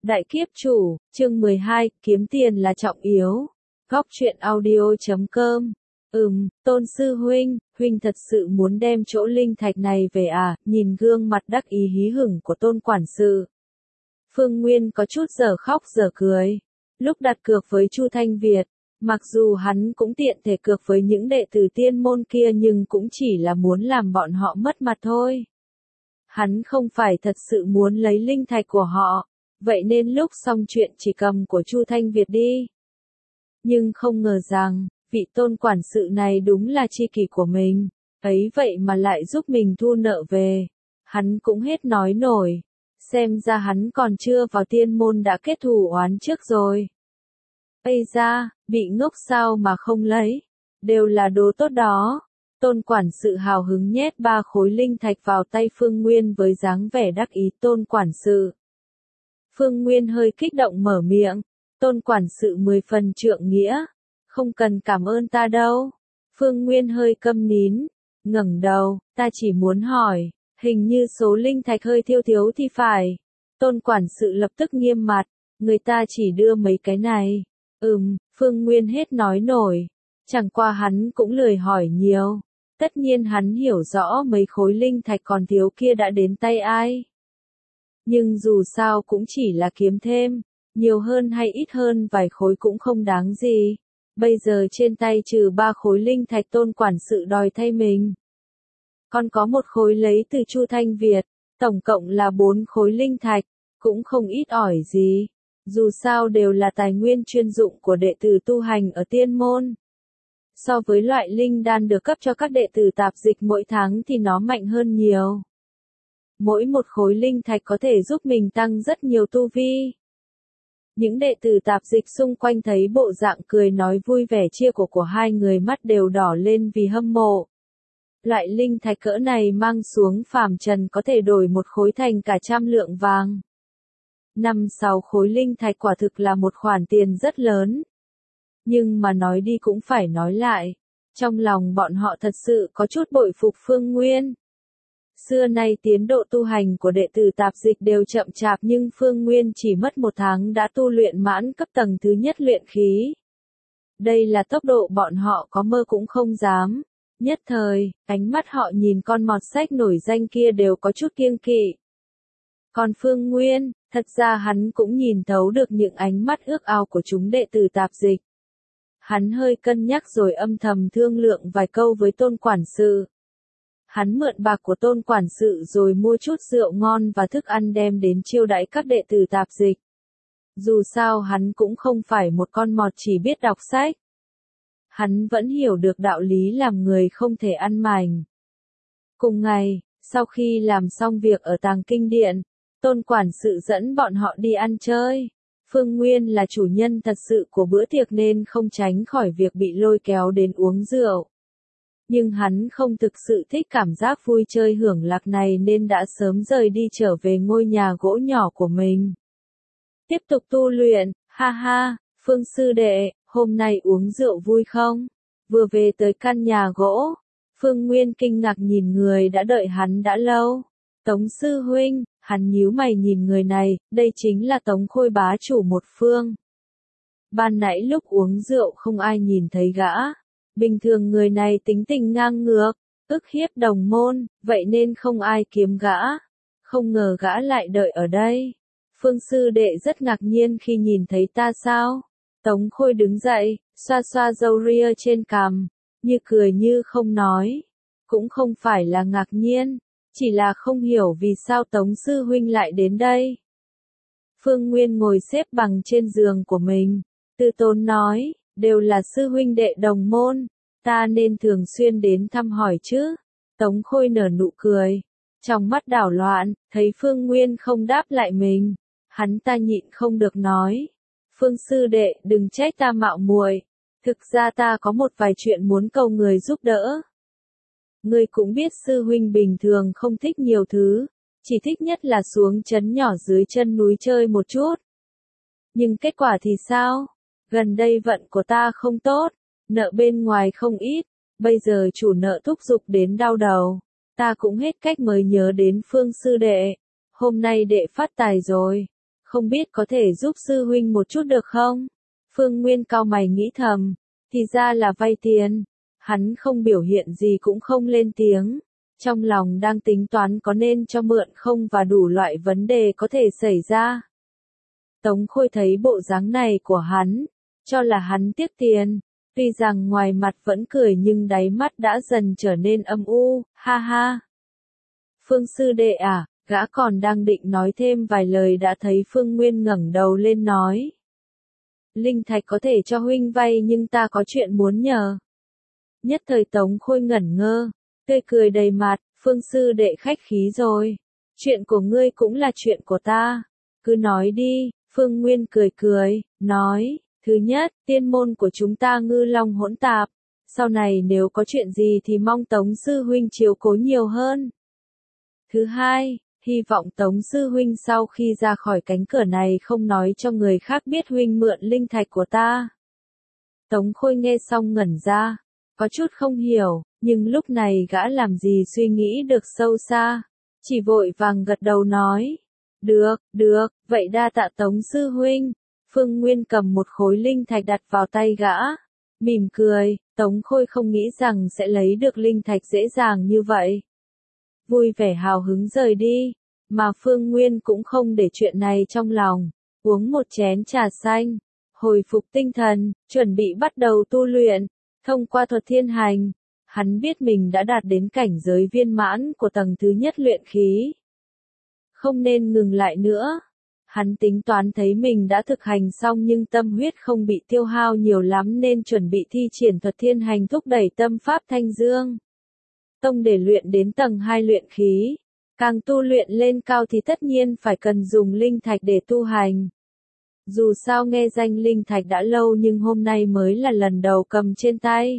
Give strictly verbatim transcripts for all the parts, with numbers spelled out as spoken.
Đại kiếp chủ, chương mười hai, kiếm tiền là trọng yếu. Góc truyện audio chấm com. Ừm, Tôn sư huynh, huynh thật sự muốn đem chỗ linh thạch này về à? Nhìn gương mặt đắc ý hí hửng của Tôn quản sự, Phương Nguyên có chút dở khóc dở cười. Lúc đặt cược với Chu Thanh Việt, mặc dù hắn cũng tiện thể cược với những đệ tử tiên môn kia nhưng cũng chỉ là muốn làm bọn họ mất mặt thôi. Hắn không phải thật sự muốn lấy linh thạch của họ, vậy nên lúc xong chuyện chỉ cầm của Chu Thanh Việt đi. Nhưng không ngờ rằng, vị Tôn quản sự này đúng là tri kỷ của mình, ấy vậy mà lại giúp mình thu nợ về. Hắn cũng hết nói nổi, xem ra hắn còn chưa vào tiên môn đã kết thù oán trước rồi. Ây da, bị ngốc sao mà không lấy, đều là đồ tốt đó. Tôn quản sự hào hứng nhét ba khối linh thạch vào tay Phương Nguyên với dáng vẻ đắc ý. Tôn quản sự. Phương Nguyên hơi kích động mở miệng. Tôn quản sự mười phần trượng nghĩa. Không cần cảm ơn ta đâu. Phương Nguyên hơi câm nín, ngẩng đầu, ta chỉ muốn hỏi, hình như số linh thạch hơi thiếu thiếu thì phải. Tôn quản sự lập tức nghiêm mặt, người ta chỉ đưa mấy cái này. Ừm, Phương Nguyên hết nói nổi. Chẳng qua hắn cũng lười hỏi nhiều. Tất nhiên hắn hiểu rõ mấy khối linh thạch còn thiếu kia đã đến tay ai. Nhưng dù sao cũng chỉ là kiếm thêm, nhiều hơn hay ít hơn vài khối cũng không đáng gì. Bây giờ trên tay trừ ba khối linh thạch Tôn quản sự đòi thay mình. Còn có một khối lấy từ Chu Thanh Việt, tổng cộng là bốn khối linh thạch, cũng không ít ỏi gì. Dù sao đều là tài nguyên chuyên dụng của đệ tử tu hành ở tiên môn. So với loại linh đan được cấp cho các đệ tử tạp dịch mỗi tháng thì nó mạnh hơn nhiều. Mỗi một khối linh thạch có thể giúp mình tăng rất nhiều tu vi. Những đệ tử tạp dịch xung quanh thấy bộ dạng cười nói vui vẻ chia của của hai người mắt đều đỏ lên vì hâm mộ. Loại linh thạch cỡ này mang xuống phàm trần có thể đổi một khối thành cả trăm lượng vàng. Năm sáu khối linh thạch quả thực là một khoản tiền rất lớn. Nhưng mà nói đi cũng phải nói lại, trong lòng bọn họ thật sự có chút bội phục Phương Nguyên. Xưa nay tiến độ tu hành của đệ tử tạp dịch đều chậm chạp nhưng Phương Nguyên chỉ mất một tháng đã tu luyện mãn cấp tầng thứ nhất luyện khí. Đây là tốc độ bọn họ có mơ cũng không dám. Nhất thời, ánh mắt họ nhìn con mọt sách nổi danh kia đều có chút kiêng kỵ. Còn Phương Nguyên, thật ra hắn cũng nhìn thấu được những ánh mắt ước ao của chúng đệ tử tạp dịch. Hắn hơi cân nhắc rồi âm thầm thương lượng vài câu với Tôn quản sự. Hắn mượn bạc của Tôn quản sự rồi mua chút rượu ngon và thức ăn đem đến chiêu đãi các đệ tử tạp dịch. Dù sao hắn cũng không phải một con mọt chỉ biết đọc sách. Hắn vẫn hiểu được đạo lý làm người không thể ăn mành. Cùng ngày, sau khi làm xong việc ở Tàng Kinh Điện, Tôn quản sự dẫn bọn họ đi ăn chơi. Phương Nguyên là chủ nhân thật sự của bữa tiệc nên không tránh khỏi việc bị lôi kéo đến uống rượu. Nhưng hắn không thực sự thích cảm giác vui chơi hưởng lạc này nên đã sớm rời đi trở về ngôi nhà gỗ nhỏ của mình. Tiếp tục tu luyện, ha ha, Phương sư đệ, hôm nay uống rượu vui không? Vừa về tới căn nhà gỗ, Phương Nguyên kinh ngạc nhìn người đã đợi hắn đã lâu. Tống sư huynh, hắn nhíu mày nhìn người này, đây chính là Tống Khôi bá chủ một phương. Ban nãy lúc uống rượu không ai nhìn thấy gã. Bình thường người này tính tình ngang ngược, ức hiếp đồng môn, vậy nên không ai kiếm gã. Không ngờ gã lại đợi ở đây. Phương sư đệ rất ngạc nhiên khi nhìn thấy ta sao? Tống Khôi đứng dậy, xoa xoa râu ria trên cằm, như cười như không nói. Cũng không phải là ngạc nhiên, chỉ là không hiểu vì sao Tống sư huynh lại đến đây. Phương Nguyên ngồi xếp bằng trên giường của mình, từ tốn nói, đều là sư huynh đệ đồng môn, ta nên thường xuyên đến thăm hỏi chứ. Tống Khôi nở nụ cười, trong mắt đảo loạn, thấy Phương Nguyên không đáp lại mình, hắn ta nhịn không được nói, Phương sư đệ đừng trách ta mạo muội, thực ra ta có một vài chuyện muốn cầu người giúp đỡ. Ngươi cũng biết sư huynh bình thường không thích nhiều thứ, chỉ thích nhất là xuống trấn nhỏ dưới chân núi chơi một chút. Nhưng kết quả thì sao? Gần đây vận của ta không tốt, nợ bên ngoài không ít, bây giờ chủ nợ thúc giục đến đau đầu. Ta cũng hết cách mới nhớ đến Phương sư đệ, hôm nay đệ phát tài rồi. không biết có thể giúp sư huynh một chút được không? Phương Nguyên cau mày nghĩ thầm, thì ra là vay tiền. Hắn không biểu hiện gì cũng không lên tiếng, trong lòng đang tính toán có nên cho mượn không và đủ loại vấn đề có thể xảy ra. Tống Khôi thấy bộ dáng này của hắn, cho là hắn tiếc tiền, tuy rằng ngoài mặt vẫn cười nhưng đáy mắt đã dần trở nên âm u, ha ha. Phương sư đệ à, gã còn đang định nói thêm vài lời đã thấy Phương Nguyên ngẩng đầu lên nói. Linh thạch có thể cho huynh vay nhưng ta có chuyện muốn nhờ. Nhất thời Tống Khôi ngẩn ngơ, tươi cười đầy mặt, Phương sư đệ khách khí rồi. Chuyện của ngươi cũng là chuyện của ta. Cứ nói đi, Phương Nguyên cười cười, nói, thứ nhất, tiên môn của chúng ta ngư long hỗn tạp. Sau này nếu có chuyện gì thì mong Tống sư huynh chiếu cố nhiều hơn. Thứ hai, hy vọng Tống sư huynh sau khi ra khỏi cánh cửa này không nói cho người khác biết huynh mượn linh thạch của ta. Tống Khôi nghe xong ngẩn ra, có chút không hiểu, nhưng lúc này gã làm gì suy nghĩ được sâu xa, chỉ vội vàng gật đầu nói. Được, được, vậy đa tạ Tống sư huynh. Phương Nguyên cầm một khối linh thạch đặt vào tay gã, mỉm cười, Tống Khôi không nghĩ rằng sẽ lấy được linh thạch dễ dàng như vậy. Vui vẻ hào hứng rời đi, mà Phương Nguyên cũng không để chuyện này trong lòng, uống một chén trà xanh, hồi phục tinh thần, chuẩn bị bắt đầu tu luyện, thông qua thuật thiên hành. Hắn biết mình đã đạt đến cảnh giới viên mãn của tầng thứ nhất luyện khí. Không nên ngừng lại nữa. Hắn tính toán thấy mình đã thực hành xong nhưng tâm huyết không bị tiêu hao nhiều lắm nên chuẩn bị thi triển thuật thiên hành thúc đẩy tâm pháp thanh dương tông để luyện đến tầng hai luyện khí. Càng tu luyện lên cao thì tất nhiên phải cần dùng linh thạch để tu hành. Dù sao nghe danh linh thạch đã lâu nhưng hôm nay mới là lần đầu cầm trên tay.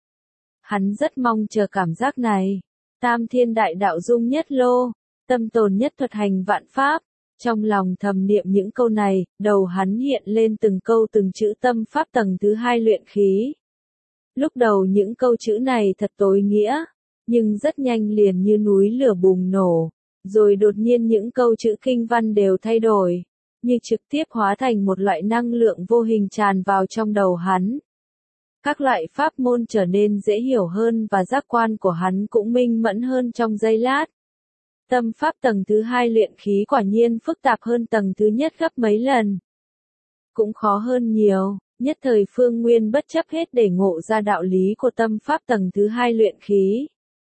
Hắn rất mong chờ cảm giác này. Tam thiên đại đạo dung nhất lô, tâm tồn nhất thuật hành vạn pháp. Trong lòng thầm niệm những câu này, đầu hắn hiện lên từng câu từng chữ tâm pháp tầng thứ hai luyện khí. Lúc đầu những câu chữ này thật tối nghĩa, nhưng rất nhanh liền như núi lửa bùng nổ, rồi đột nhiên những câu chữ kinh văn đều thay đổi, như trực tiếp hóa thành một loại năng lượng vô hình tràn vào trong đầu hắn. Các loại pháp môn trở nên dễ hiểu hơn và giác quan của hắn cũng minh mẫn hơn trong giây lát. Tâm pháp tầng thứ hai luyện khí quả nhiên phức tạp hơn tầng thứ nhất gấp mấy lần. Cũng khó hơn nhiều, nhất thời Phương Nguyên bất chấp hết để ngộ ra đạo lý của tâm pháp tầng thứ hai luyện khí.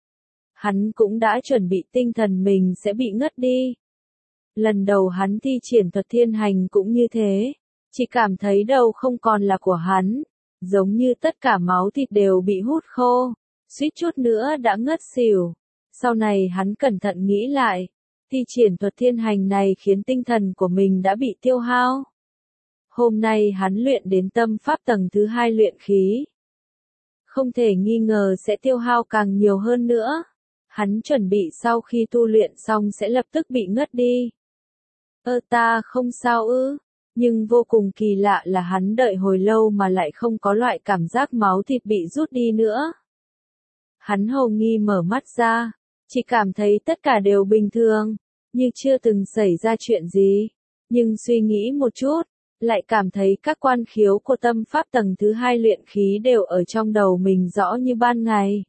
Hắn cũng đã chuẩn bị tinh thần mình sẽ bị ngất đi. Lần đầu hắn thi triển thuật thiên hành cũng như thế, chỉ cảm thấy đầu không còn là của hắn, giống như tất cả máu thịt đều bị hút khô, suýt chút nữa đã ngất xỉu. Sau này hắn cẩn thận nghĩ lại, thi triển thuật thiên hành này khiến tinh thần của mình đã bị tiêu hao. Hôm nay hắn luyện đến tâm pháp tầng thứ hai luyện khí. Không thể nghi ngờ sẽ tiêu hao càng nhiều hơn nữa. Hắn chuẩn bị sau khi tu luyện xong sẽ lập tức bị ngất đi. Ơ ta không sao ư, nhưng vô cùng kỳ lạ là hắn đợi hồi lâu mà lại không có loại cảm giác máu thịt bị rút đi nữa. Hắn hầu nghi mở mắt ra, chỉ cảm thấy tất cả đều bình thường, như chưa từng xảy ra chuyện gì. Nhưng suy nghĩ một chút, lại cảm thấy các quan khiếu của tâm pháp tầng thứ hai luyện khí đều ở trong đầu mình rõ như ban ngày.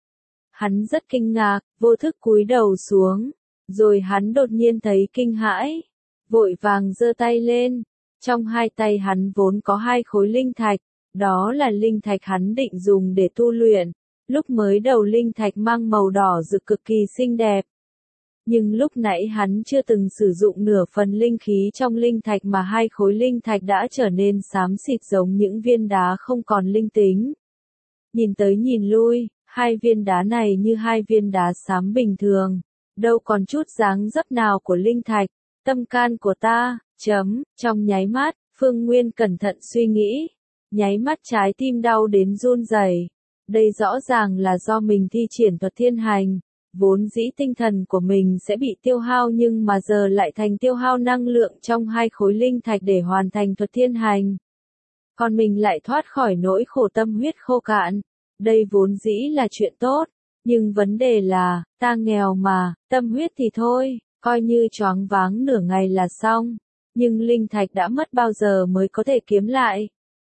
Hắn rất kinh ngạc, vô thức cúi đầu xuống, rồi hắn đột nhiên thấy kinh hãi, vội vàng giơ tay lên. Trong hai tay hắn vốn có hai khối linh thạch, đó là linh thạch hắn định dùng để tu luyện. Lúc mới đầu linh thạch mang màu đỏ rực cực kỳ xinh đẹp. Nhưng lúc nãy hắn chưa từng sử dụng nửa phần linh khí trong linh thạch mà hai khối linh thạch đã trở nên xám xịt giống những viên đá không còn linh tính. Nhìn tới nhìn lui, hai viên đá này như hai viên đá xám bình thường, đâu còn chút dáng dấp nào của linh thạch. Tâm can của ta, chấm, trong nháy mắt, Phương Nguyên cẩn thận suy nghĩ, nháy mắt trái tim đau đến run rẩy. Đây rõ ràng là do mình thi triển thuật thiên hành, vốn dĩ tinh thần của mình sẽ bị tiêu hao nhưng mà giờ lại thành tiêu hao năng lượng trong hai khối linh thạch để hoàn thành thuật thiên hành. Còn mình lại thoát khỏi nỗi khổ tâm huyết khô cạn. Đây vốn dĩ là chuyện tốt, nhưng vấn đề là, ta nghèo mà, tâm huyết thì thôi, coi như choáng váng nửa ngày là xong. nhưng linh thạch đã mất bao giờ mới có thể kiếm lại.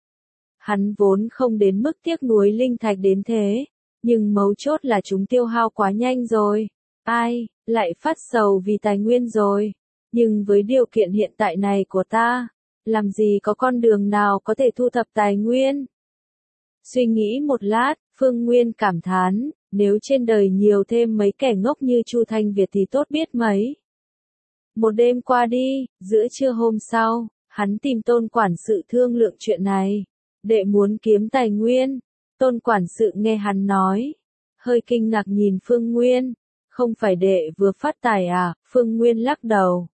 Hắn vốn không đến mức tiếc nuối linh thạch đến thế, nhưng mấu chốt là chúng tiêu hao quá nhanh rồi. Ai, lại phát sầu vì tài nguyên rồi. Nhưng với điều kiện hiện tại này của ta, làm gì có con đường nào có thể thu thập tài nguyên? Suy nghĩ một lát, Phương Nguyên cảm thán, nếu trên đời nhiều thêm mấy kẻ ngốc như Chu Thanh Việt thì tốt biết mấy. Một đêm qua đi, giữa trưa hôm sau, hắn tìm Tôn quản sự thương lượng chuyện này. Đệ muốn kiếm tài nguyên. Tôn quản sự nghe hắn nói, hơi kinh ngạc nhìn Phương Nguyên. Không phải đệ vừa phát tài à? Phương Nguyên lắc đầu.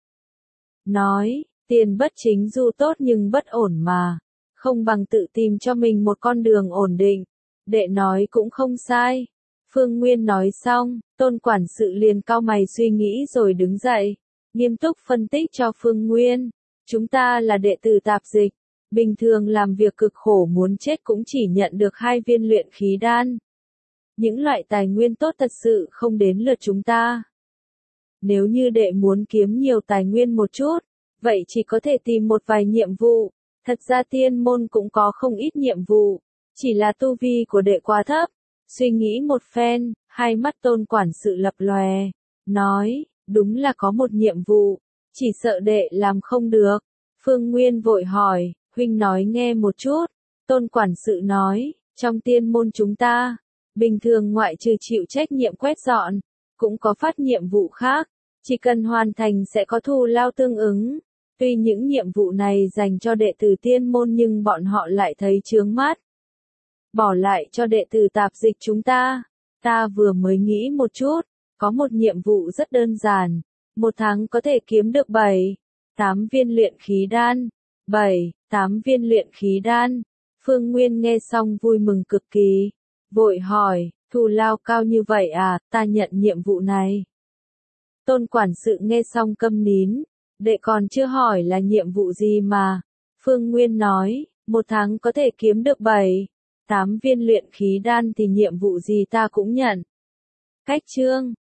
Nói, tiền bất chính dù tốt nhưng bất ổn mà. Không bằng tự tìm cho mình một con đường ổn định. Đệ nói cũng không sai. Phương Nguyên nói xong, Tôn quản sự liền cau mày suy nghĩ rồi đứng dậy. Nghiêm túc phân tích cho Phương Nguyên. Chúng ta là đệ tử tạp dịch. Bình thường làm việc cực khổ muốn chết cũng chỉ nhận được hai viên luyện khí đan. Những loại tài nguyên tốt thật sự không đến lượt chúng ta. Nếu như đệ muốn kiếm nhiều tài nguyên một chút, vậy chỉ có thể tìm một vài nhiệm vụ. Thật ra tiên môn cũng có không ít nhiệm vụ, chỉ là tu vi của đệ quá thấp. Suy nghĩ một phen, hai mắt Tôn quản sự lập lòe, nói, đúng là có một nhiệm vụ, chỉ sợ đệ làm không được. Phương Nguyên vội hỏi, huynh nói nghe một chút. Tôn quản sự nói, trong tiên môn chúng ta, bình thường ngoại trừ chịu trách nhiệm quét dọn, cũng có phát nhiệm vụ khác, chỉ cần hoàn thành sẽ có thù lao tương ứng. Tuy những nhiệm vụ này dành cho đệ tử tiên môn nhưng bọn họ lại thấy chướng mắt. Bỏ lại cho đệ tử tạp dịch chúng ta. Ta vừa mới nghĩ một chút, có một nhiệm vụ rất đơn giản, một tháng có thể kiếm được bảy, tám viên luyện khí đan. bảy, tám viên luyện khí đan. Phương Nguyên nghe xong vui mừng cực kỳ, vội hỏi, thù lao cao như vậy à, ta nhận nhiệm vụ này. Tôn quản sự nghe xong câm nín, đệ còn chưa hỏi là nhiệm vụ gì mà. Phương Nguyên nói, một tháng có thể kiếm được bảy, tám viên luyện khí đan thì nhiệm vụ gì ta cũng nhận. Cách chương